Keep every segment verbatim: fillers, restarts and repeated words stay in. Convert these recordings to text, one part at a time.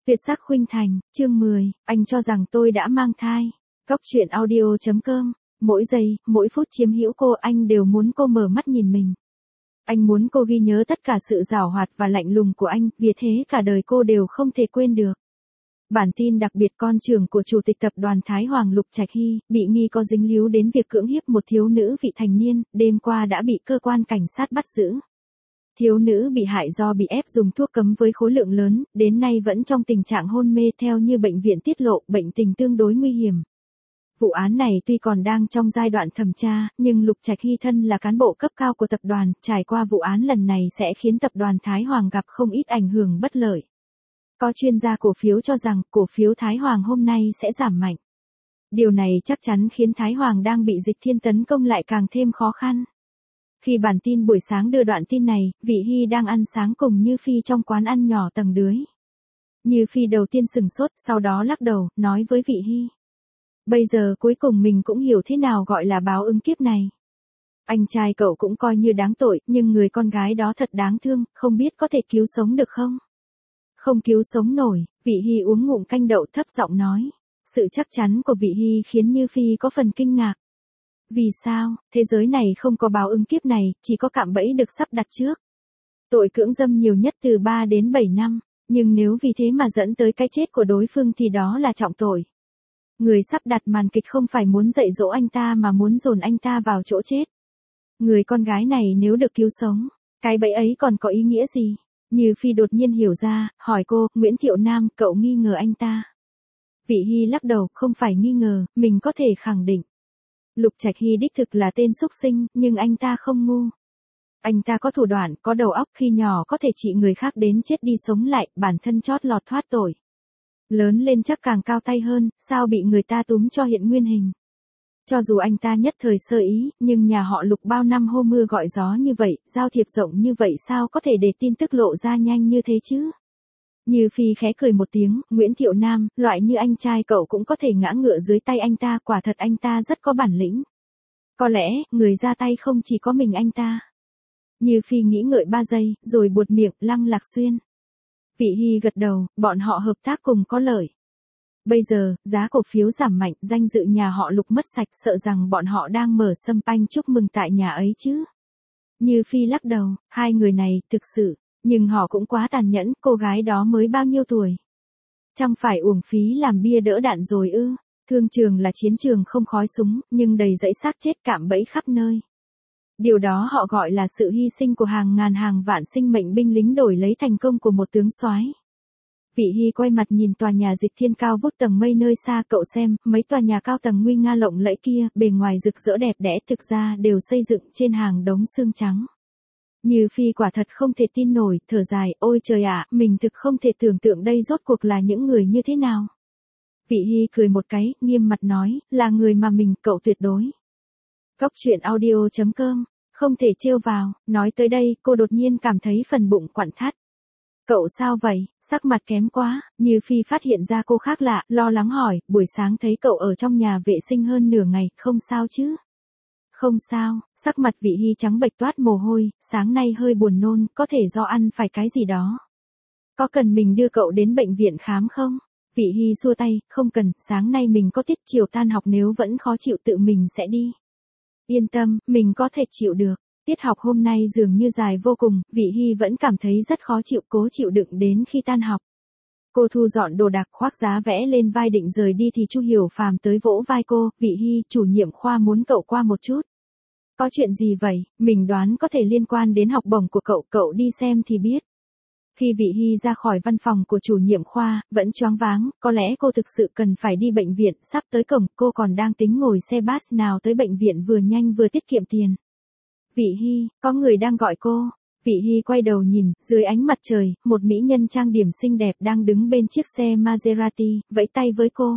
Tuyệt sắc khuynh thành, chương mười, anh cho rằng tôi đã mang thai. Góc truyện audio chấm com, mỗi giây, mỗi phút chiếm hữu cô anh đều muốn cô mở mắt nhìn mình. Anh muốn cô ghi nhớ tất cả sự giảo hoạt và lạnh lùng của anh, vì thế cả đời cô đều không thể quên được. Bản tin đặc biệt con trưởng của Chủ tịch Tập đoàn Thái Hoàng Lục Trạch Hy, bị nghi có dính líu đến việc cưỡng hiếp một thiếu nữ vị thành niên, đêm qua đã bị cơ quan cảnh sát bắt giữ. Thiếu nữ bị hại do bị ép dùng thuốc cấm với khối lượng lớn, đến nay vẫn trong tình trạng hôn mê theo như bệnh viện tiết lộ, bệnh tình tương đối nguy hiểm. Vụ án này tuy còn đang trong giai đoạn thẩm tra, nhưng Lục Trạch Hy thân là cán bộ cấp cao của tập đoàn, trải qua vụ án lần này sẽ khiến tập đoàn Thái Hoàng gặp không ít ảnh hưởng bất lợi. Có chuyên gia cổ phiếu cho rằng cổ phiếu Thái Hoàng hôm nay sẽ giảm mạnh. Điều này chắc chắn khiến Thái Hoàng đang bị Dịch Thiên tấn công lại càng thêm khó khăn. Khi bản tin buổi sáng đưa đoạn tin này, Vị Hy đang ăn sáng cùng Như Phi trong quán ăn nhỏ tầng dưới. Như Phi đầu tiên sừng sốt, sau đó lắc đầu, nói với Vị Hy. Bây giờ cuối cùng mình cũng hiểu thế nào gọi là báo ứng kiếp này. Anh trai cậu cũng coi như đáng tội, nhưng người con gái đó thật đáng thương, không biết có thể cứu sống được không? Không cứu sống nổi, Vị Hy uống ngụm canh đậu thấp giọng nói. Sự chắc chắn của Vị Hy khiến Như Phi có phần kinh ngạc. Vì sao, thế giới này không có báo ứng kiếp này, chỉ có cạm bẫy được sắp đặt trước. Tội cưỡng dâm nhiều nhất từ ba đến bảy năm, nhưng nếu vì thế mà dẫn tới cái chết của đối phương thì đó là trọng tội. Người sắp đặt màn kịch không phải muốn dạy dỗ anh ta mà muốn dồn anh ta vào chỗ chết. Người con gái này nếu được cứu sống, cái bẫy ấy còn có ý nghĩa gì? Như Phi đột nhiên hiểu ra, hỏi cô, Nguyễn Thiệu Nam, cậu nghi ngờ anh ta? Vị Hy lắc đầu, không phải nghi ngờ, mình có thể khẳng định. Lục Trạch Hy đích thực là tên xúc sinh, nhưng anh ta không ngu. Anh ta có thủ đoạn, có đầu óc, khi nhỏ có thể trị người khác đến chết đi sống lại, bản thân chót lọt thoát tội. Lớn lên chắc càng cao tay hơn, sao bị người ta túm cho hiện nguyên hình. Cho dù anh ta nhất thời sơ ý, nhưng nhà họ Lục bao năm hô mưa gọi gió như vậy, giao thiệp rộng như vậy sao có thể để tin tức lộ ra nhanh như thế chứ? Như Phi khẽ cười một tiếng, Nguyễn Thiệu Nam, loại như anh trai cậu cũng có thể ngã ngựa dưới tay anh ta, quả thật anh ta rất có bản lĩnh. Có lẽ, người ra tay không chỉ có mình anh ta. Như Phi nghĩ ngợi ba giây, rồi buột miệng, Lăng Lạc Xuyên. Vị Hy gật đầu, bọn họ hợp tác cùng có lợi. Bây giờ, giá cổ phiếu giảm mạnh, danh dự nhà họ Lục mất sạch, sợ rằng bọn họ đang mở sâm panh chúc mừng tại nhà ấy chứ. Như Phi lắc đầu, hai người này, thực sự, nhưng họ cũng quá tàn nhẫn, cô gái đó mới bao nhiêu tuổi. Chẳng phải uổng phí làm bia đỡ đạn rồi ư? Thương trường là chiến trường không khói súng, nhưng đầy dãy xác chết cạm bẫy khắp nơi. Điều đó họ gọi là sự hy sinh của hàng ngàn hàng vạn sinh mệnh binh lính đổi lấy thành công của một tướng soái. Vị Hy quay mặt nhìn tòa nhà Dịch Thiên cao vút tầng mây nơi xa, cậu xem, mấy tòa nhà cao tầng nguy nga lộng lẫy kia, bề ngoài rực rỡ đẹp đẽ thực ra đều xây dựng trên hàng đống xương trắng. Như Phi quả thật không thể tin nổi, thở dài, ôi trời ạ, mình thực không thể tưởng tượng đây rốt cuộc là những người như thế nào. Vị Hy cười một cái, nghiêm mặt nói, là người mà mình, cậu tuyệt đối. Góc truyện audio chấm com, không thể trêu vào, nói tới đây, cô đột nhiên cảm thấy phần bụng quặn thắt. Cậu sao vậy, sắc mặt kém quá, Như Phi phát hiện ra cô khác lạ, lo lắng hỏi, buổi sáng thấy cậu ở trong nhà vệ sinh hơn nửa ngày, không sao chứ? Không sao, sắc mặt Vị Hy trắng bệch toát mồ hôi, sáng nay hơi buồn nôn, có thể do ăn phải cái gì đó. Có cần mình đưa cậu đến bệnh viện khám không? Vị Hy xua tay, không cần, sáng nay mình có tiết chiều tan học, nếu vẫn khó chịu tự mình sẽ đi. Yên tâm, mình có thể chịu được. Tiết học hôm nay dường như dài vô cùng, Vị Hy vẫn cảm thấy rất khó chịu, cố chịu đựng đến khi tan học. Cô thu dọn đồ đạc, khoác giá vẽ lên vai định rời đi thì Chu Hiểu Phàm tới vỗ vai cô, Vị Hy, chủ nhiệm khoa muốn cậu qua một chút. Có chuyện gì vậy, mình đoán có thể liên quan đến học bổng của cậu, cậu đi xem thì biết. Khi Vị Hy ra khỏi văn phòng của chủ nhiệm khoa, vẫn choáng váng, có lẽ cô thực sự cần phải đi bệnh viện, sắp tới cổng, cô còn đang tính ngồi xe bus nào tới bệnh viện vừa nhanh vừa tiết kiệm tiền. Vị Hy, có người đang gọi cô. Vị Hy quay đầu nhìn, dưới ánh mặt trời, một mỹ nhân trang điểm xinh đẹp đang đứng bên chiếc xe Maserati, vẫy tay với cô.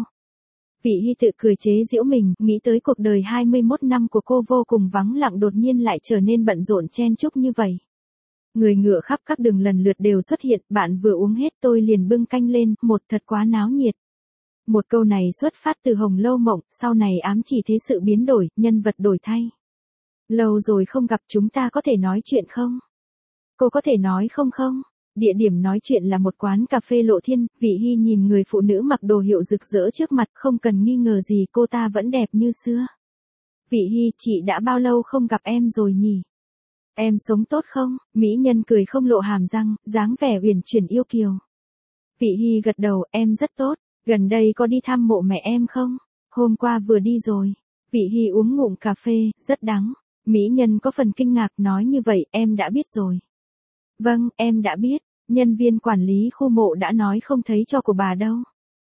Vị Hy tự cười chế giễu mình, nghĩ tới cuộc đời hai mươi mốt năm của cô vô cùng vắng lặng đột nhiên lại trở nên bận rộn chen chúc như vậy. Người ngựa khắp các đường lần lượt đều xuất hiện, bạn vừa uống hết tôi liền bưng canh lên, một thật quá náo nhiệt. Một câu này xuất phát từ Hồng Lâu Mộng, sau này ám chỉ thế sự biến đổi, nhân vật đổi thay. Lâu rồi không gặp, chúng ta có thể nói chuyện không? Cô có thể nói không không? Địa điểm nói chuyện là một quán cà phê Lộ Thiên, Vị Hy nhìn người phụ nữ mặc đồ hiệu rực rỡ trước mặt, không cần nghi ngờ gì cô ta vẫn đẹp như xưa. Vị Hy, chị đã bao lâu không gặp em rồi nhỉ? Em sống tốt không? Mỹ nhân cười không lộ hàm răng, dáng vẻ uyển chuyển yêu kiều. Vị Hy gật đầu, em rất tốt, gần đây có đi thăm mộ mẹ em không? Hôm qua vừa đi rồi. Vị Hy uống ngụm cà phê, rất đắng. Mỹ nhân có phần kinh ngạc nói như vậy, em đã biết rồi. Vâng, em đã biết, nhân viên quản lý khu mộ đã nói không thấy tro của bà đâu.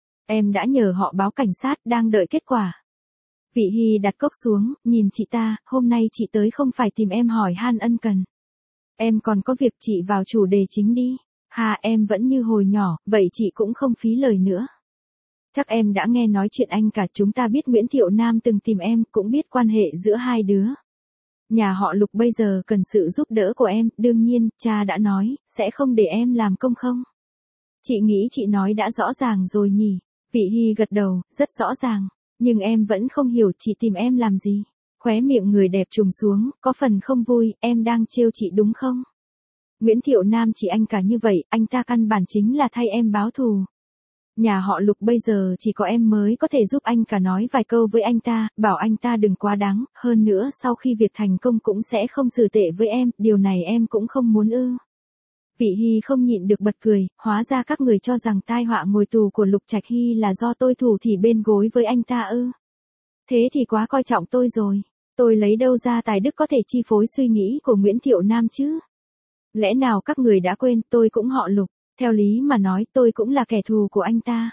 Em đã nhờ họ báo cảnh sát, đang đợi kết quả. Vị Hy đặt cốc xuống, nhìn chị ta, hôm nay chị tới không phải tìm em hỏi han ân cần. Em còn có việc, chị vào chủ đề chính đi. Hà, em vẫn như hồi nhỏ, vậy chị cũng không phí lời nữa. Chắc em đã nghe nói chuyện anh cả, chúng ta biết Nguyễn Thiệu Nam từng tìm em, cũng biết quan hệ giữa hai đứa. Nhà họ Lục bây giờ cần sự giúp đỡ của em, đương nhiên, cha đã nói, sẽ không để em làm công không? Chị nghĩ chị nói đã rõ ràng rồi nhỉ? Vị Hy gật đầu, rất rõ ràng. Nhưng em vẫn không hiểu chị tìm em làm gì. Khóe miệng người đẹp trùng xuống, có phần không vui, em đang trêu chị đúng không? Nguyễn Thiệu Nam chỉ anh cả như vậy, anh ta căn bản chính là thay em báo thù. Nhà họ Lục bây giờ chỉ có em mới có thể giúp anh cả nói vài câu với anh ta, bảo anh ta đừng quá đáng, hơn nữa sau khi việc thành công cũng sẽ không xử tệ với em, điều này em cũng không muốn ư. Vị Hy không nhịn được bật cười, hóa ra các người cho rằng tai họa ngồi tù của Lục Trạch Hy là do tôi thủ thì bên gối với anh ta ư. Thế thì quá coi trọng tôi rồi, tôi lấy đâu ra tài đức có thể chi phối suy nghĩ của Nguyễn Thiệu Nam chứ? Lẽ nào các người đã quên tôi cũng họ Lục, theo lý mà nói tôi cũng là kẻ thù của anh ta.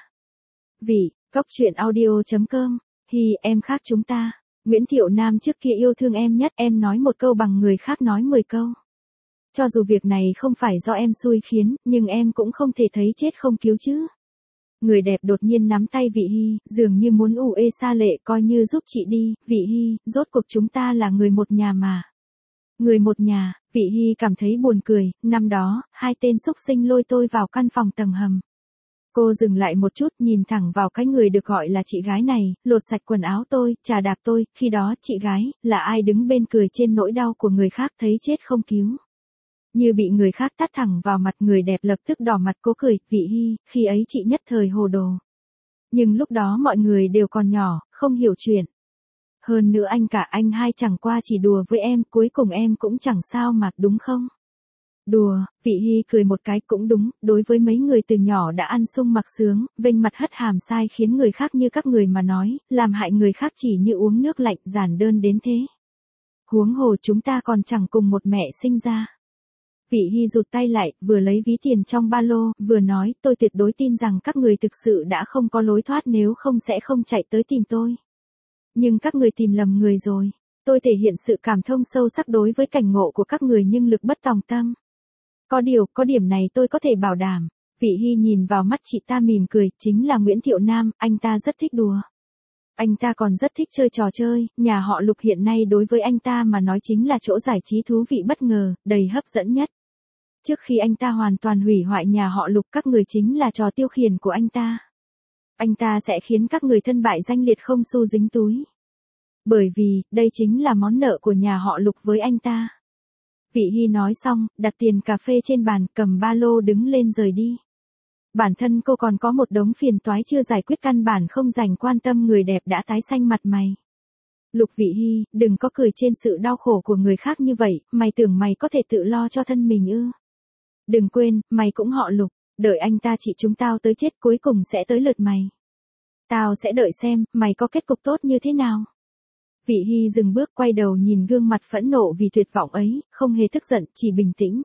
Vị, Cóc Truyện Audio chấm com, Hy, em khác chúng ta. Nguyễn Thiệu Nam trước kia yêu thương em nhất, em nói một câu bằng người khác nói mười câu. Cho dù việc này không phải do em xui khiến, nhưng em cũng không thể thấy chết không cứu chứ. Người đẹp đột nhiên nắm tay Vị Hy, dường như muốn ù ê xa lệ, coi như giúp chị đi, Vị Hy, rốt cuộc chúng ta là người một nhà mà. Người một nhà, Vị Hy cảm thấy buồn cười, năm đó, hai tên xúc sinh lôi tôi vào căn phòng tầng hầm. Cô dừng lại một chút, nhìn thẳng vào cái người được gọi là chị gái này, lột sạch quần áo tôi, chà đạp tôi, khi đó chị gái, là ai đứng bên cười trên nỗi đau của người khác thấy chết không cứu. Như bị người khác tát thẳng vào mặt, người đẹp lập tức đỏ mặt cố cười, Vị Hy, khi ấy chị nhất thời hồ đồ. Nhưng lúc đó mọi người đều còn nhỏ, không hiểu chuyện. Hơn nữa anh cả anh hai chẳng qua chỉ đùa với em, cuối cùng em cũng chẳng sao mà, đúng không? Đùa, Vị Hy cười một cái, cũng đúng, đối với mấy người từ nhỏ đã ăn sung mặc sướng, vênh mặt hất hàm sai khiến người khác như các người mà nói, làm hại người khác chỉ như uống nước lạnh, giản đơn đến thế. Huống hồ chúng ta còn chẳng cùng một mẹ sinh ra. Vị Hy rụt tay lại, vừa lấy ví tiền trong ba lô, vừa nói, tôi tuyệt đối tin rằng các người thực sự đã không có lối thoát, nếu không sẽ không chạy tới tìm tôi. Nhưng các người tìm lầm người rồi. Tôi thể hiện sự cảm thông sâu sắc đối với cảnh ngộ của các người nhưng lực bất tòng tâm. Có điều, có điểm này tôi có thể bảo đảm. Vị Hy nhìn vào mắt chị ta mỉm cười, chính là Nguyễn Thiệu Nam, anh ta rất thích đùa. Anh ta còn rất thích chơi trò chơi, nhà họ Lục hiện nay đối với anh ta mà nói chính là chỗ giải trí thú vị bất ngờ, đầy hấp dẫn nhất. Trước khi anh ta hoàn toàn hủy hoại nhà họ Lục, các người chính là trò tiêu khiển của anh ta. Anh ta sẽ khiến các người thân bại danh liệt không xu dính túi. Bởi vì, đây chính là món nợ của nhà họ Lục với anh ta. Vị Hy nói xong, đặt tiền cà phê trên bàn, cầm ba lô đứng lên rời đi. Bản thân cô còn có một đống phiền toái chưa giải quyết, căn bản không dành quan tâm, người đẹp đã tái xanh mặt mày. Lục Vị Hy, đừng có cười trên sự đau khổ của người khác như vậy, mày tưởng mày có thể tự lo cho thân mình ư? Đừng quên, mày cũng họ Lục, đợi anh ta chỉ chúng tao tới chết cuối cùng sẽ tới lượt mày. Tao sẽ đợi xem, mày có kết cục tốt như thế nào. Vị Hy dừng bước, quay đầu nhìn gương mặt phẫn nộ vì tuyệt vọng ấy, không hề tức giận, chỉ bình tĩnh.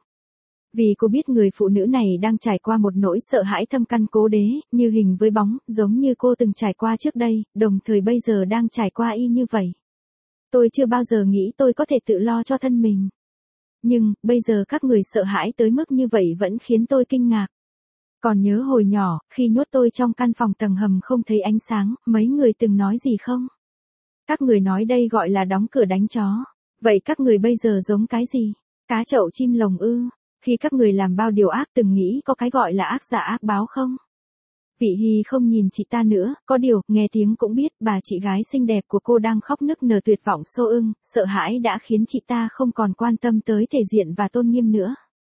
Vì cô biết người phụ nữ này đang trải qua một nỗi sợ hãi thâm căn cố đế, như hình với bóng, giống như cô từng trải qua trước đây, đồng thời bây giờ đang trải qua y như vậy. Tôi chưa bao giờ nghĩ tôi có thể tự lo cho thân mình. Nhưng, bây giờ các người sợ hãi tới mức như vậy vẫn khiến tôi kinh ngạc. Còn nhớ hồi nhỏ, khi nhốt tôi trong căn phòng tầng hầm không thấy ánh sáng, mấy người từng nói gì không? Các người nói đây gọi là đóng cửa đánh chó. Vậy các người bây giờ giống cái gì? Cá chậu chim lồng ư? Khi các người làm bao điều ác từng nghĩ có cái gọi là ác giả ác báo không? Vị Hy không nhìn chị ta nữa, có điều, nghe tiếng cũng biết, bà chị gái xinh đẹp của cô đang khóc nức nở tuyệt vọng xô ưng, sợ hãi đã khiến chị ta không còn quan tâm tới thể diện và tôn nghiêm nữa.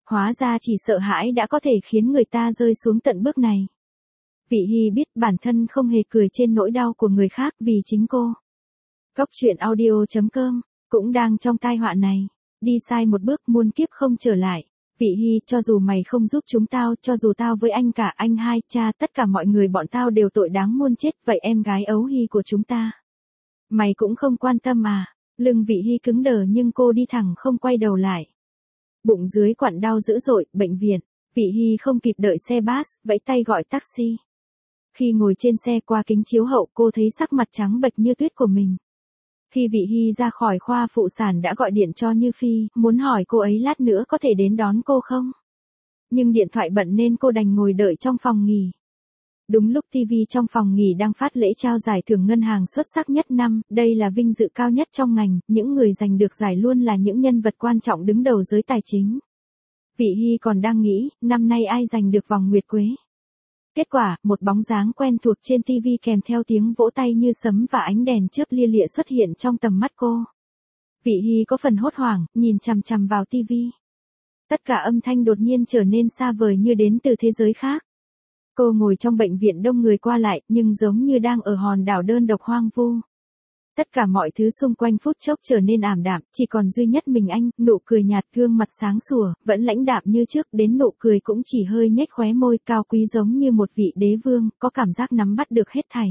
Hóa ra chỉ sợ hãi đã có thể khiến người ta rơi xuống tận bước này. Vị Hy biết bản thân không hề cười trên nỗi đau của người khác vì chính cô. Góc truyện audio chấm com cũng đang trong tai họa này. Đi sai một bước muôn kiếp không trở lại. Vị Hy, cho dù mày không giúp chúng tao, cho dù tao với anh cả anh hai, cha, tất cả mọi người bọn tao đều tội đáng muôn chết, vậy em gái ấu Hy của chúng ta. Mày cũng không quan tâm à? Lưng Vị Hy cứng đờ nhưng cô đi thẳng không quay đầu lại. Bụng dưới quặn đau dữ dội, bệnh viện. Vị Hy không kịp đợi xe bus, vẫy tay gọi taxi. Khi ngồi trên xe qua kính chiếu hậu cô thấy sắc mặt trắng bệch như tuyết của mình. Khi Vị Hy ra khỏi khoa phụ sản đã gọi điện cho Như Phi, muốn hỏi cô ấy lát nữa có thể đến đón cô không? Nhưng điện thoại bận nên cô đành ngồi đợi trong phòng nghỉ. Đúng lúc ti vi trong phòng nghỉ đang phát lễ trao giải thưởng ngân hàng xuất sắc nhất năm, đây là vinh dự cao nhất trong ngành, những người giành được giải luôn là những nhân vật quan trọng đứng đầu giới tài chính. Vị Hy còn đang nghĩ, năm nay ai giành được vòng nguyệt quế. Kết quả, một bóng dáng quen thuộc trên ti vi kèm theo tiếng vỗ tay như sấm và ánh đèn chớp lia lịa xuất hiện trong tầm mắt cô. Vị Hy có phần hốt hoảng, nhìn chằm chằm vào ti vi. Tất cả âm thanh đột nhiên trở nên xa vời như đến từ thế giới khác. Cô ngồi trong bệnh viện đông người qua lại, nhưng giống như đang ở hòn đảo đơn độc hoang vu. Tất cả mọi thứ xung quanh phút chốc trở nên ảm đạm, chỉ còn duy nhất mình anh, nụ cười nhạt, gương mặt sáng sủa, vẫn lãnh đạm như trước, đến nụ cười cũng chỉ hơi nhếch khóe môi, cao quý giống như một vị đế vương, có cảm giác nắm bắt được hết thảy.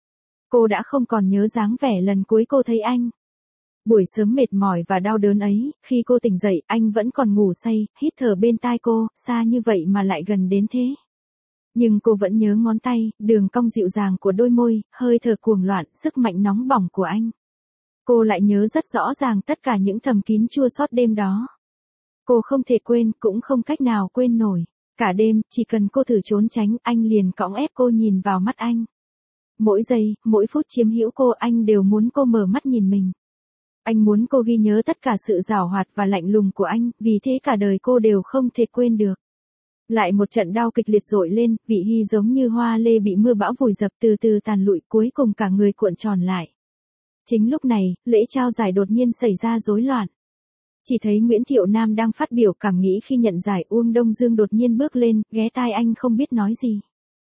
Cô đã không còn nhớ dáng vẻ lần cuối cô thấy anh. Buổi sớm mệt mỏi và đau đớn ấy, khi cô tỉnh dậy, anh vẫn còn ngủ say, hít thở bên tai cô, xa như vậy mà lại gần đến thế. Nhưng cô vẫn nhớ ngón tay, đường cong dịu dàng của đôi môi, hơi thở cuồng loạn, sức mạnh nóng bỏng của anh. Cô lại nhớ rất rõ ràng tất cả những thầm kín chua xót đêm đó. Cô không thể quên, cũng không cách nào quên nổi. Cả đêm, chỉ cần cô thử trốn tránh, anh liền cõng ép cô nhìn vào mắt anh. Mỗi giây, mỗi phút chiếm hữu cô, anh đều muốn cô mở mắt nhìn mình. Anh muốn cô ghi nhớ tất cả sự giảo hoạt và lạnh lùng của anh, vì thế cả đời cô đều không thể quên được. Lại một trận đau kịch liệt dội lên, Vị Hy giống như hoa lê bị mưa bão vùi dập từ từ tàn lụi, cuối cùng cả người cuộn tròn lại. Chính lúc này, lễ trao giải đột nhiên xảy ra rối loạn. Chỉ thấy Nguyễn Thiệu Nam đang phát biểu cảm nghĩ khi nhận giải, Uông Đông Dương đột nhiên bước lên, ghé tai anh không biết nói gì.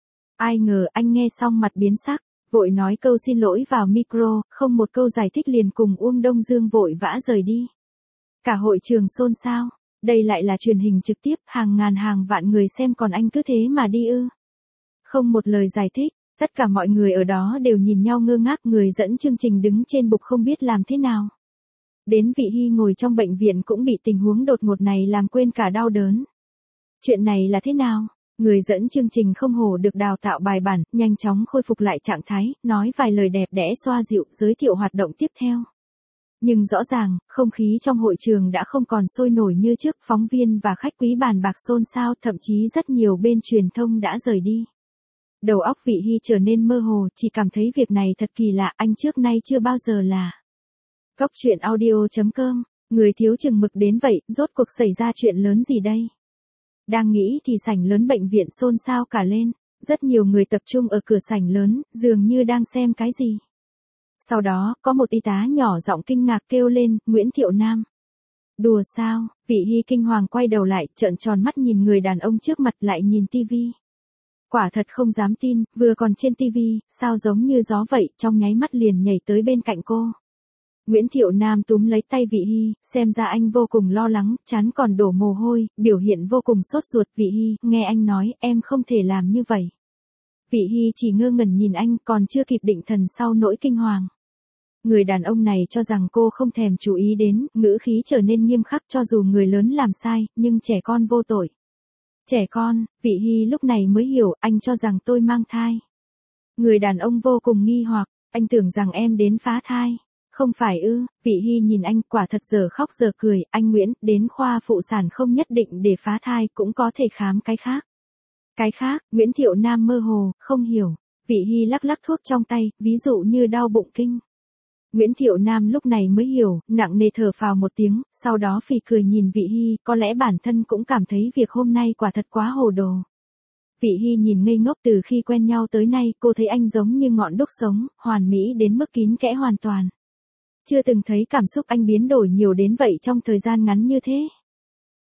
Ai ngờ anh nghe xong mặt biến sắc, vội nói câu xin lỗi vào micro, không một câu giải thích liền cùng Uông Đông Dương vội vã rời đi. Cả hội trường xôn xao. Đây lại là truyền hình trực tiếp, hàng ngàn hàng vạn người xem còn anh cứ thế mà đi ư. Không một lời giải thích, tất cả mọi người ở đó đều nhìn nhau ngơ ngác, người dẫn chương trình đứng trên bục không biết làm thế nào. Đến Vị Hy ngồi trong bệnh viện cũng bị tình huống đột ngột này làm quên cả đau đớn. Chuyện này là thế nào? Người dẫn chương trình không hổ được đào tạo bài bản, nhanh chóng khôi phục lại trạng thái, nói vài lời đẹp đẽ xoa dịu, giới thiệu hoạt động tiếp theo. Nhưng rõ ràng, không khí trong hội trường đã không còn sôi nổi như trước, phóng viên và khách quý bàn bạc xôn xao, thậm chí rất nhiều bên truyền thông đã rời đi. Đầu óc Vị Hy trở nên mơ hồ, chỉ cảm thấy việc này thật kỳ lạ, anh trước nay chưa bao giờ là. Góc truyện audio chấm com, người thiếu chừng mực đến vậy, rốt cuộc xảy ra chuyện lớn gì đây? Đang nghĩ thì sảnh lớn bệnh viện xôn xao cả lên, rất nhiều người tập trung ở cửa sảnh lớn, dường như đang xem cái gì. Sau đó, có một y tá nhỏ giọng kinh ngạc kêu lên, Nguyễn Thiệu Nam. Đùa sao? Vị Hy kinh hoàng quay đầu lại, trợn tròn mắt nhìn người đàn ông trước mặt, lại nhìn tivi. Quả thật không dám tin, vừa còn trên tivi, sao giống như gió vậy, trong nháy mắt liền nhảy tới bên cạnh cô. Nguyễn Thiệu Nam túm lấy tay Vị Hy, xem ra anh vô cùng lo lắng, trán còn đổ mồ hôi, biểu hiện vô cùng sốt ruột. Vị Hy, nghe anh nói, em không thể làm như vậy. Vị Hy chỉ ngơ ngẩn nhìn anh, còn chưa kịp định thần sau nỗi kinh hoàng. Người đàn ông này cho rằng cô không thèm chú ý đến, ngữ khí trở nên nghiêm khắc, cho dù người lớn làm sai, nhưng trẻ con vô tội. Trẻ con, Vị Hy lúc này mới hiểu, anh cho rằng tôi mang thai. Người đàn ông vô cùng nghi hoặc, anh tưởng rằng em đến phá thai. Không phải ư? Vị Hy nhìn anh, quả thật giờ khóc giờ cười, anh Nguyễn, đến khoa phụ sản không nhất định để phá thai, cũng có thể khám cái khác. Cái khác, Nguyễn Thiệu Nam mơ hồ, không hiểu. Vị Hy lắc lắc thuốc trong tay, ví dụ như đau bụng kinh. Nguyễn Thiệu Nam lúc này mới hiểu, nặng nề thở phào một tiếng, sau đó phì cười nhìn Vị Hy, có lẽ bản thân cũng cảm thấy việc hôm nay quả thật quá hồ đồ. Vị Hy nhìn ngây ngốc, từ khi quen nhau tới nay, cô thấy anh giống như ngọn đuốc sống, hoàn mỹ đến mức kín kẽ hoàn toàn. Chưa từng thấy cảm xúc anh biến đổi nhiều đến vậy trong thời gian ngắn như thế.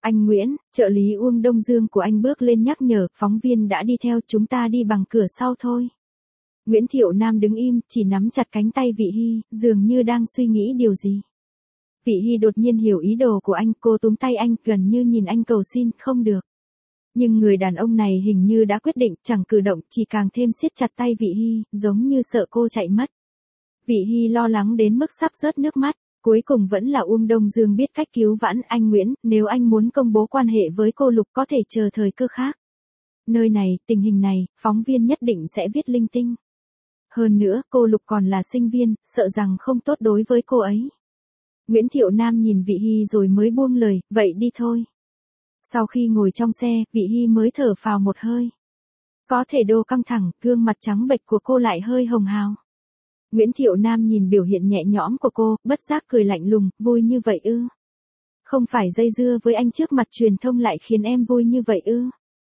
Anh Nguyễn, trợ lý Uông Đông Dương của anh bước lên nhắc nhở, phóng viên đã đi theo, chúng ta đi bằng cửa sau thôi. Nguyễn Thiệu Nam đứng im, chỉ nắm chặt cánh tay Vị Hy, dường như đang suy nghĩ điều gì. Vị Hy đột nhiên hiểu ý đồ của anh, cô túm tay anh, gần như nhìn anh cầu xin, không được. Nhưng người đàn ông này hình như đã quyết định, chẳng cử động, chỉ càng thêm siết chặt tay Vị Hy, giống như sợ cô chạy mất. Vị Hy lo lắng đến mức sắp rớt nước mắt, cuối cùng vẫn là Uông Đông Dương biết cách cứu vãn. Anh Nguyễn, nếu anh muốn công bố quan hệ với cô Lục có thể chờ thời cơ khác. Nơi này, tình hình này, phóng viên nhất định sẽ viết linh tinh. Hơn nữa, cô Lục còn là sinh viên, sợ rằng không tốt đối với cô ấy. Nguyễn Thiệu Nam nhìn Vị Hy rồi mới buông lời, vậy đi thôi. Sau khi ngồi trong xe, Vị Hy mới thở phào một hơi. Có thể đô căng thẳng, gương mặt trắng bệch của cô lại hơi hồng hào. Nguyễn Thiệu Nam nhìn biểu hiện nhẹ nhõm của cô, bất giác cười lạnh lùng, vui như vậy ư? Không phải dây dưa với anh trước mặt truyền thông lại khiến em vui như vậy ư?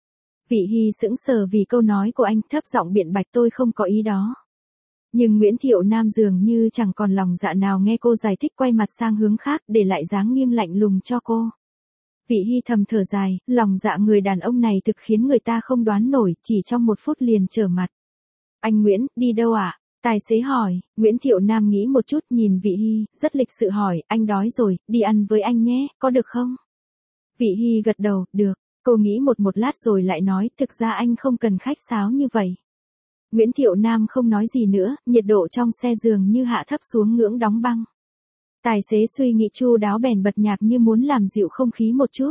Vị Hy sững sờ vì câu nói của anh, thấp giọng biện bạch, tôi không có ý đó. Nhưng Nguyễn Thiệu Nam dường như chẳng còn lòng dạ nào nghe cô giải thích, quay mặt sang hướng khác, để lại dáng nghiêm lạnh lùng cho cô. Vị Hy thầm thở dài, lòng dạ người đàn ông này thực khiến người ta không đoán nổi, chỉ trong một phút liền trở mặt. Anh Nguyễn, đi đâu ạ? À? Tài xế hỏi. Nguyễn Thiệu Nam nghĩ một chút, nhìn Vị Hy, rất lịch sự hỏi, anh đói rồi, đi ăn với anh nhé, có được không? Vị Hy gật đầu, được. Cô nghĩ một một lát rồi lại nói, thực ra anh không cần khách sáo như vậy. Nguyễn Thiệu Nam không nói gì nữa, nhiệt độ trong xe dường như hạ thấp xuống ngưỡng đóng băng. Tài xế suy nghĩ chu đáo bèn bật nhạc như muốn làm dịu không khí một chút.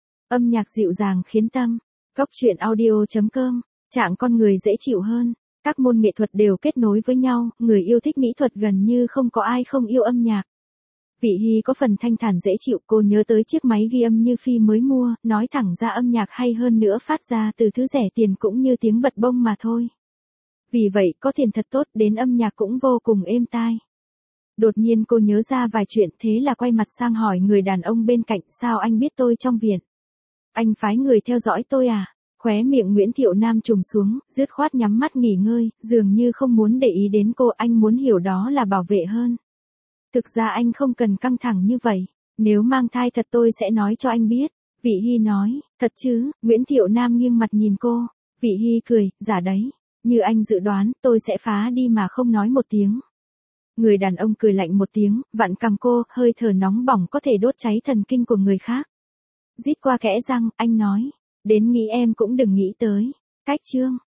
Âm nhạc dịu dàng khiến tâm. Góc truyện audio chấm com, trạng con người dễ chịu hơn. Các môn nghệ thuật đều kết nối với nhau, người yêu thích mỹ thuật gần như không có ai không yêu âm nhạc. Vị Hy có phần thanh thản dễ chịu, cô nhớ tới chiếc máy ghi âm như Phi mới mua, nói thẳng ra âm nhạc hay hơn nữa phát ra từ thứ rẻ tiền cũng như tiếng bật bông mà thôi. Vì vậy, có tiền thật tốt, đến âm nhạc cũng vô cùng êm tai. Đột nhiên cô nhớ ra vài chuyện, thế là quay mặt sang hỏi người đàn ông bên cạnh, sao anh biết tôi trong viện? Anh phái người theo dõi tôi à? Khóe miệng Nguyễn Thiệu Nam trùng xuống, dứt khoát nhắm mắt nghỉ ngơi, dường như không muốn để ý đến cô, anh muốn hiểu đó là bảo vệ hơn. Thực ra anh không cần căng thẳng như vậy, nếu mang thai thật tôi sẽ nói cho anh biết. Vị Hy nói, thật chứ? Nguyễn Thiệu Nam nghiêng mặt nhìn cô. Vị Hy cười, giả đấy, như anh dự đoán, tôi sẽ phá đi mà không nói một tiếng. Người đàn ông cười lạnh một tiếng, vặn cằm cô, hơi thở nóng bỏng có thể đốt cháy thần kinh của người khác. Rít qua kẽ răng, anh nói, đến nghĩ em cũng đừng nghĩ tới. Cách chương.